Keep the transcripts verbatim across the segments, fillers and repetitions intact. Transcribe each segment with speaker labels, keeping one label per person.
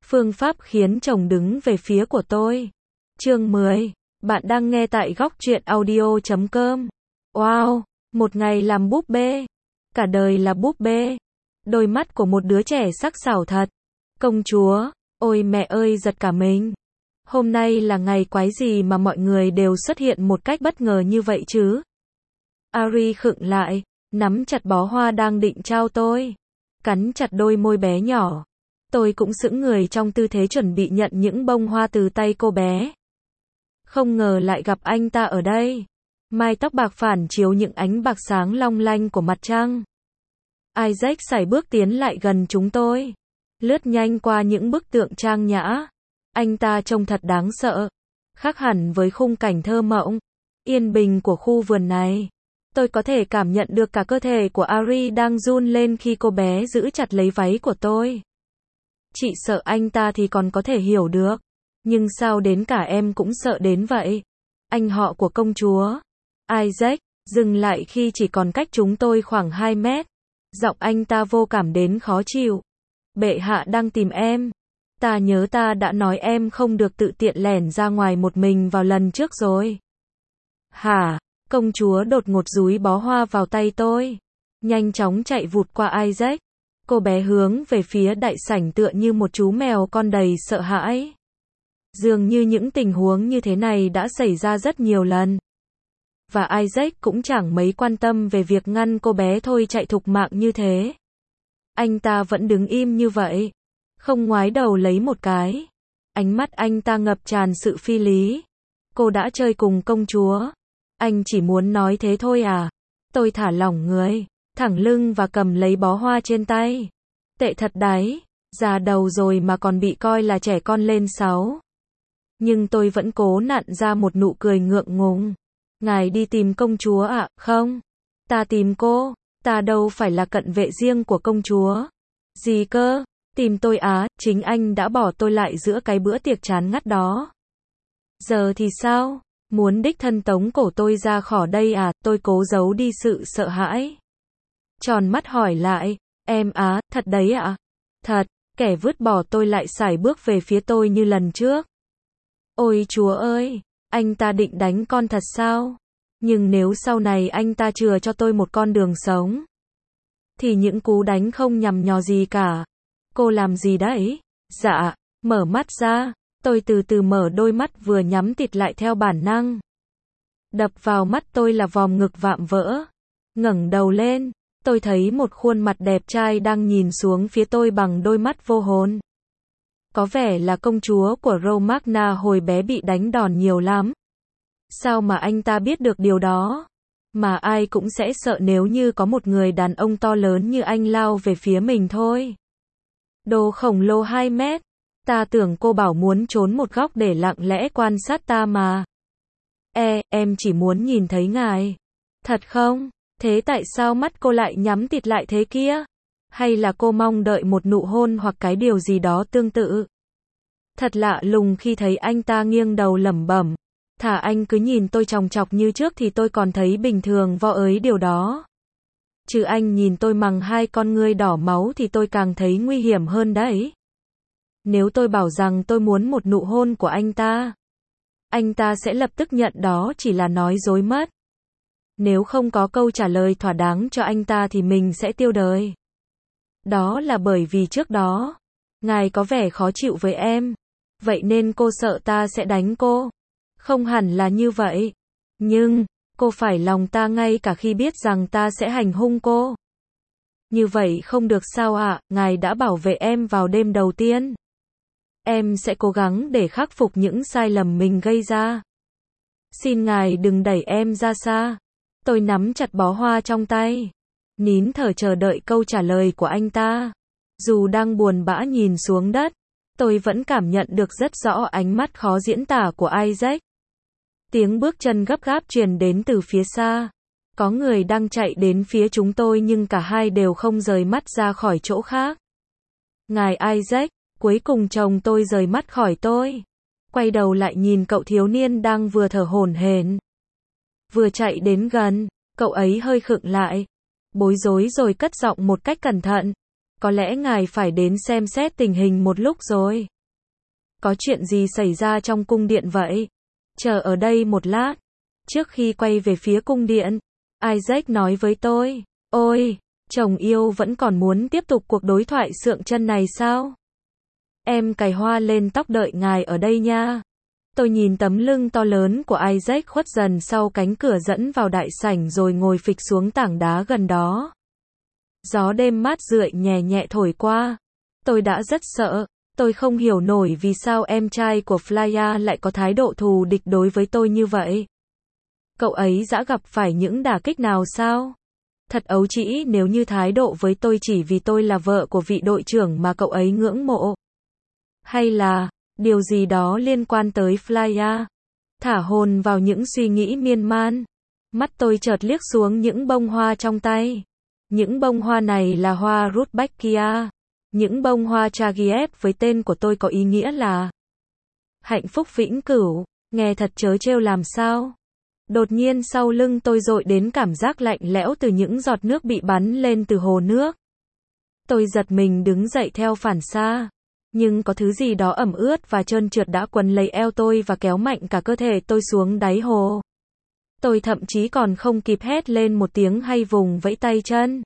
Speaker 1: Phương pháp khiến chồng đứng về phía của tôi. Chương mười. Bạn đang nghe tại góc truyện audio chấm com. Wow, một ngày làm búp bê. Cả đời là búp bê. Đôi mắt của một đứa trẻ sắc sảo thật. Công chúa, ôi mẹ ơi giật cả mình. Hôm nay là ngày quái gì mà mọi người đều xuất hiện một cách bất ngờ như vậy chứ? Ari khựng lại, nắm chặt bó hoa đang định trao tôi. Cắn chặt đôi môi bé nhỏ. Tôi cũng sững người trong tư thế chuẩn bị nhận những bông hoa từ tay cô bé. Không ngờ lại gặp anh ta ở đây. Mái tóc bạc phản chiếu những ánh bạc sáng long lanh của mặt trăng. Isaac sải bước tiến lại gần chúng tôi. Lướt nhanh qua những bức tượng trang nhã. Anh ta trông thật đáng sợ. Khác hẳn với khung cảnh thơ mộng, yên bình của khu vườn này. Tôi có thể cảm nhận được cả cơ thể của Ari đang run lên khi cô bé giữ chặt lấy váy của tôi. Chị sợ anh ta thì còn có thể hiểu được. Nhưng sao đến cả em cũng sợ đến vậy? Anh họ của công chúa. Isaac dừng lại khi chỉ còn cách chúng tôi khoảng hai mét. Giọng anh ta vô cảm đến khó chịu. Bệ hạ đang tìm em. Ta nhớ ta đã nói em không được tự tiện lẻn ra ngoài một mình vào lần trước rồi. Hả? Công chúa đột ngột dúi bó hoa vào tay tôi. Nhanh chóng chạy vụt qua Isaac. Cô bé hướng về phía đại sảnh tựa như một chú mèo con đầy sợ hãi. Dường như những tình huống như thế này đã xảy ra rất nhiều lần. Và Isaac cũng chẳng mấy quan tâm về việc ngăn cô bé thôi chạy thục mạng như thế. Anh ta vẫn đứng im như vậy. Không ngoái đầu lấy một cái. Ánh mắt anh ta ngập tràn sự phi lý. Cô đã chơi cùng công chúa. Anh chỉ muốn nói thế thôi à? Tôi thả lỏng người, thẳng lưng và cầm lấy bó hoa trên tay. Tệ thật đấy, già đầu rồi mà còn bị coi là trẻ con lên sáu. Nhưng tôi vẫn cố nặn ra một nụ cười ngượng ngùng. Ngài đi tìm công chúa ạ? À? Không. Ta tìm cô, ta đâu phải là cận vệ riêng của công chúa. Gì cơ? Tìm tôi á? Chính anh đã bỏ tôi lại giữa cái bữa tiệc chán ngắt đó. Giờ thì sao? Muốn đích thân tống cổ tôi ra khỏi đây à? Tôi cố giấu đi sự sợ hãi. Tròn mắt hỏi lại, em á, thật đấy ạ? À? Thật, kẻ vứt bỏ tôi lại sải bước về phía tôi như lần trước. Ôi chúa ơi, anh ta định đánh con thật sao? Nhưng nếu sau này anh ta chừa cho tôi một con đường sống, thì những cú đánh không nhằm nhò gì cả. Cô làm gì đấy? Dạ, mở mắt ra. Tôi từ từ mở đôi mắt vừa nhắm tịt lại theo bản năng. Đập vào mắt tôi là vòm ngực vạm vỡ. Ngẩng đầu lên, tôi thấy một khuôn mặt đẹp trai đang nhìn xuống phía tôi bằng đôi mắt vô hồn. Có vẻ là công chúa của Romagna hồi bé bị đánh đòn nhiều lắm. Sao mà anh ta biết được điều đó? Mà ai cũng sẽ sợ nếu như có một người đàn ông to lớn như anh lao về phía mình thôi. Đồ khổng lồ hai mét. Ta tưởng cô bảo muốn trốn một góc để lặng lẽ quan sát ta mà. E, em chỉ muốn nhìn thấy ngài. Thật không? Thế tại sao mắt cô lại nhắm tịt lại thế kia? Hay là cô mong đợi một nụ hôn hoặc cái điều gì đó tương tự? Thật lạ lùng khi thấy anh ta nghiêng đầu lẩm bẩm. Thả anh cứ nhìn tôi chòng chọc như trước thì tôi còn thấy bình thường vo ới điều đó. Chứ anh nhìn tôi bằng hai con ngươi đỏ máu thì tôi càng thấy nguy hiểm hơn đấy. Nếu tôi bảo rằng tôi muốn một nụ hôn của anh ta, anh ta sẽ lập tức nhận đó chỉ là nói dối mất. Nếu không có câu trả lời thỏa đáng cho anh ta thì mình sẽ tiêu đời. Đó là bởi vì trước đó, ngài có vẻ khó chịu với em. Vậy nên cô sợ ta sẽ đánh cô. Không hẳn là như vậy. Nhưng, cô phải lòng ta ngay cả khi biết rằng ta sẽ hành hung cô. Như vậy không được sao ạ? À? Ngài đã bảo vệ em vào đêm đầu tiên. Em sẽ cố gắng để khắc phục những sai lầm mình gây ra. Xin ngài đừng đẩy em ra xa. Tôi nắm chặt bó hoa trong tay. Nín thở chờ đợi câu trả lời của anh ta. Dù đang buồn bã nhìn xuống đất, tôi vẫn cảm nhận được rất rõ ánh mắt khó diễn tả của Isaac. Tiếng bước chân gấp gáp truyền đến từ phía xa. Có người đang chạy đến phía chúng tôi nhưng cả hai đều không rời mắt ra khỏi chỗ khác. Ngài Isaac. Cuối cùng chồng tôi rời mắt khỏi tôi. Quay đầu lại nhìn cậu thiếu niên đang vừa thở hổn hển. Vừa chạy đến gần, cậu ấy hơi khựng lại. Bối rối rồi cất giọng một cách cẩn thận. Có lẽ ngài phải đến xem xét tình hình một lúc rồi. Có chuyện gì xảy ra trong cung điện vậy? Chờ ở đây một lát. Trước khi quay về phía cung điện, Isaac nói với tôi, ôi, chồng yêu vẫn còn muốn tiếp tục cuộc đối thoại sượng chân này sao? Em cài hoa lên tóc đợi ngài ở đây nha. Tôi nhìn tấm lưng to lớn của Isaac khuất dần sau cánh cửa dẫn vào đại sảnh rồi ngồi phịch xuống tảng đá gần đó. Gió đêm mát rượi nhẹ nhẹ thổi qua. Tôi đã rất sợ. Tôi không hiểu nổi vì sao em trai của Flya lại có thái độ thù địch đối với tôi như vậy. Cậu ấy đã gặp phải những đả kích nào sao? Thật ấu trĩ nếu như thái độ với tôi chỉ vì tôi là vợ của vị đội trưởng mà cậu ấy ngưỡng mộ. Hay là, điều gì đó liên quan tới Flya? Thả hồn vào những suy nghĩ miên man. Mắt tôi chợt liếc xuống những bông hoa trong tay. Những bông hoa này là hoa Rudbeckia. Những bông hoa Chagiet với tên của tôi có ý nghĩa là hạnh phúc vĩnh cửu. Nghe thật trớ trêu làm sao? Đột nhiên sau lưng tôi dội đến cảm giác lạnh lẽo từ những giọt nước bị bắn lên từ hồ nước. Tôi giật mình đứng dậy theo phản xạ. Nhưng có thứ gì đó ẩm ướt và trơn trượt đã quấn lấy eo tôi và kéo mạnh cả cơ thể tôi xuống đáy hồ. Tôi thậm chí còn không kịp hét lên một tiếng hay vùng vẫy tay chân.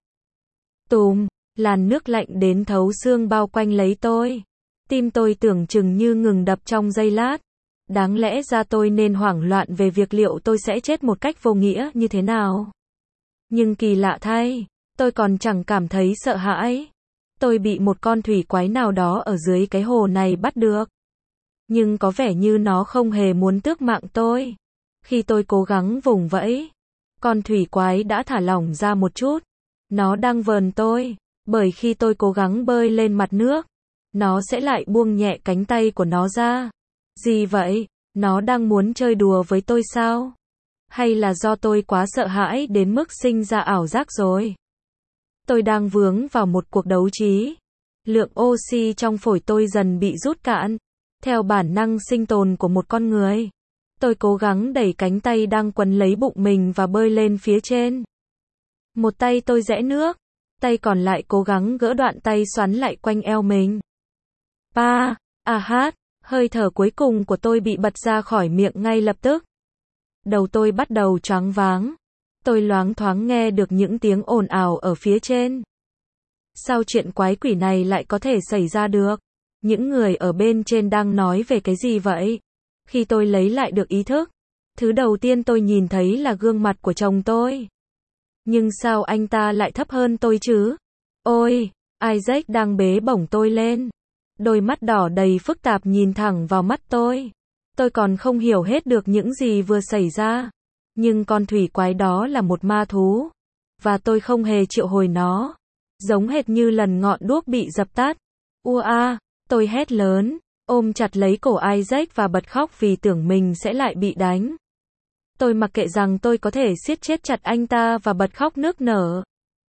Speaker 1: Tùm, làn nước lạnh đến thấu xương bao quanh lấy tôi. Tim tôi tưởng chừng như ngừng đập trong giây lát. Đáng lẽ ra tôi nên hoảng loạn về việc liệu tôi sẽ chết một cách vô nghĩa như thế nào. Nhưng kỳ lạ thay, tôi còn chẳng cảm thấy sợ hãi. Tôi bị một con thủy quái nào đó ở dưới cái hồ này bắt được. Nhưng có vẻ như nó không hề muốn tước mạng tôi. Khi tôi cố gắng vùng vẫy, con thủy quái đã thả lỏng ra một chút. Nó đang vờn tôi, bởi khi tôi cố gắng bơi lên mặt nước, nó sẽ lại buông nhẹ cánh tay của nó ra. Gì vậy? Nó đang muốn chơi đùa với tôi sao? Hay là do tôi quá sợ hãi đến mức sinh ra ảo giác rồi? Tôi đang vướng vào một cuộc đấu trí. Lượng oxy trong phổi tôi dần bị rút cạn. Theo bản năng sinh tồn của một con người, tôi cố gắng đẩy cánh tay đang quấn lấy bụng mình và bơi lên phía trên. Một tay tôi rẽ nước, tay còn lại cố gắng gỡ đoạn tay xoắn lại quanh eo mình. Pa, à hát, hơi thở cuối cùng của tôi bị bật ra khỏi miệng ngay lập tức. Đầu tôi bắt đầu choáng váng. Tôi loáng thoáng nghe được những tiếng ồn ào ở phía trên. Sao chuyện quái quỷ này lại có thể xảy ra được? Những người ở bên trên đang nói về cái gì vậy? Khi tôi lấy lại được ý thức, thứ đầu tiên tôi nhìn thấy là gương mặt của chồng tôi. Nhưng sao anh ta lại thấp hơn tôi chứ? Ôi, Isaac đang bế bổng tôi lên. Đôi mắt đỏ đầy phức tạp nhìn thẳng vào mắt tôi. Tôi còn không hiểu hết được những gì vừa xảy ra. Nhưng con thủy quái đó là một ma thú. Và tôi không hề triệu hồi nó. Giống hệt như lần ngọn đuốc bị dập tắt. Ua a, tôi hét lớn, ôm chặt lấy cổ Isaac và bật khóc vì tưởng mình sẽ lại bị đánh. Tôi mặc kệ rằng tôi có thể siết chết chặt anh ta và bật khóc nức nở.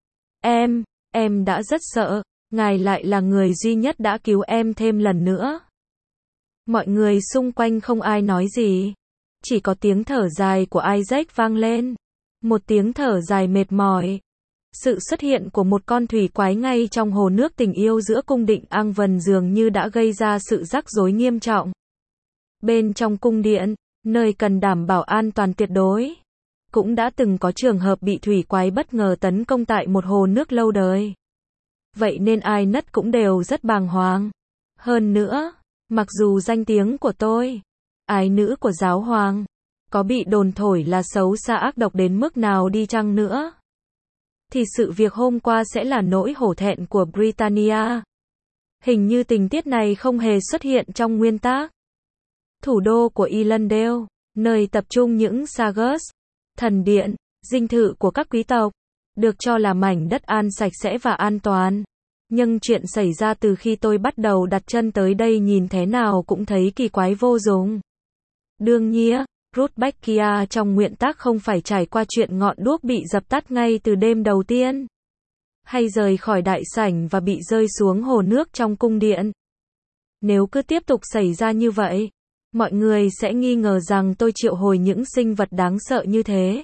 Speaker 1: Em, em đã rất sợ. Ngài lại là người duy nhất đã cứu em thêm lần nữa. Mọi người xung quanh không ai nói gì. Chỉ có tiếng thở dài của Isaac vang lên. Một tiếng thở dài mệt mỏi. Sự xuất hiện của một con thủy quái ngay trong hồ nước tình yêu giữa cung điện Angvân dường như đã gây ra sự rắc rối nghiêm trọng. Bên trong cung điện, nơi cần đảm bảo an toàn tuyệt đối, cũng đã từng có trường hợp bị thủy quái bất ngờ tấn công tại một hồ nước lâu đời. Vậy nên ai nấy cũng đều rất bàng hoàng. Hơn nữa, mặc dù danh tiếng của tôi, ái nữ của giáo hoàng, có bị đồn thổi là xấu xa ác độc đến mức nào đi chăng nữa, thì sự việc hôm qua sẽ là nỗi hổ thẹn của Britannia. Hình như tình tiết này không hề xuất hiện trong nguyên tác. Thủ đô của Irlandale, nơi tập trung những Sagas, thần điện, dinh thự của các quý tộc, được cho là mảnh đất an sạch sẽ và an toàn. Nhưng chuyện xảy ra từ khi tôi bắt đầu đặt chân tới đây nhìn thế nào cũng thấy kỳ quái vô dụng. Đương nhiên, Rudbeckia trong nguyên tác không phải trải qua chuyện ngọn đuốc bị dập tắt ngay từ đêm đầu tiên, hay rời khỏi đại sảnh và bị rơi xuống hồ nước trong cung điện. Nếu cứ tiếp tục xảy ra như vậy, mọi người sẽ nghi ngờ rằng tôi triệu hồi những sinh vật đáng sợ như thế.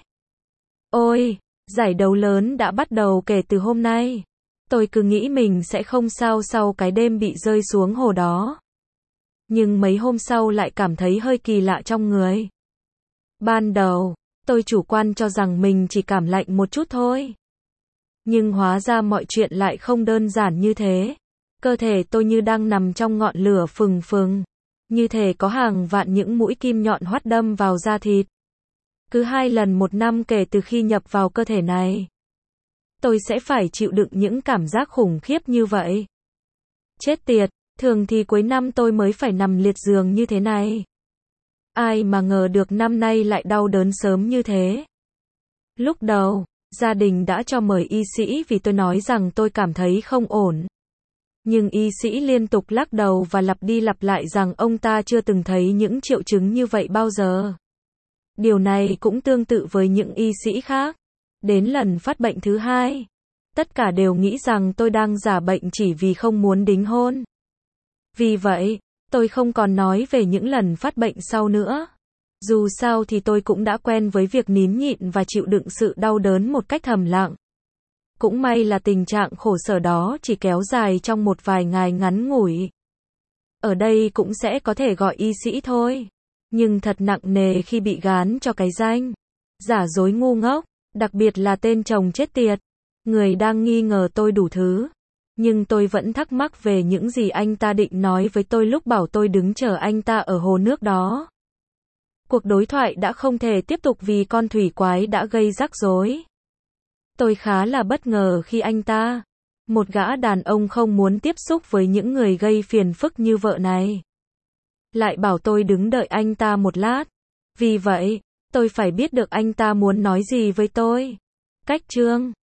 Speaker 1: Ôi, giải đấu lớn đã bắt đầu kể từ hôm nay. Tôi cứ nghĩ mình sẽ không sao sau cái đêm bị rơi xuống hồ đó. nhưng mấy hôm sau lại cảm thấy hơi kỳ lạ trong người. Ban đầu, tôi chủ quan cho rằng mình chỉ cảm lạnh một chút thôi. Nhưng hóa ra mọi chuyện lại không đơn giản như thế. Cơ thể tôi như đang nằm trong ngọn lửa phừng phừng. Như thể có hàng vạn những mũi kim nhọn hoắt đâm vào da thịt. Cứ hai lần một năm kể từ khi nhập vào cơ thể này, tôi sẽ phải chịu đựng những cảm giác khủng khiếp như vậy. Chết tiệt, thường thì cuối năm tôi mới phải nằm liệt giường như thế này. Ai mà ngờ được năm nay lại đau đớn sớm như thế. Lúc đầu, gia đình đã cho mời y sĩ vì tôi nói rằng tôi cảm thấy không ổn. Nhưng y sĩ liên tục lắc đầu và lặp đi lặp lại rằng ông ta chưa từng thấy những triệu chứng như vậy bao giờ. Điều này cũng tương tự với những y sĩ khác. Đến lần phát bệnh thứ hai, tất cả đều nghĩ rằng tôi đang giả bệnh chỉ vì không muốn đính hôn. Vì vậy, tôi không còn nói về những lần phát bệnh sau nữa. Dù sao thì tôi cũng đã quen với việc nín nhịn và chịu đựng sự đau đớn một cách thầm lặng. Cũng may là tình trạng khổ sở đó chỉ kéo dài trong một vài ngày ngắn ngủi. Ở đây cũng sẽ có thể gọi y sĩ thôi. Nhưng thật nặng nề khi bị gán cho cái danh giả dối ngu ngốc, đặc biệt là tên chồng chết tiệt. Người đang nghi ngờ tôi đủ thứ. Nhưng tôi vẫn thắc mắc về những gì anh ta định nói với tôi lúc bảo tôi đứng chờ anh ta ở hồ nước đó. Cuộc đối thoại đã không thể tiếp tục vì con thủy quái đã gây rắc rối. Tôi khá là bất ngờ khi anh ta, một gã đàn ông không muốn tiếp xúc với những người gây phiền phức như vợ này, lại bảo tôi đứng đợi anh ta một lát. Vì vậy, tôi phải biết được anh ta muốn nói gì với tôi. Cách chương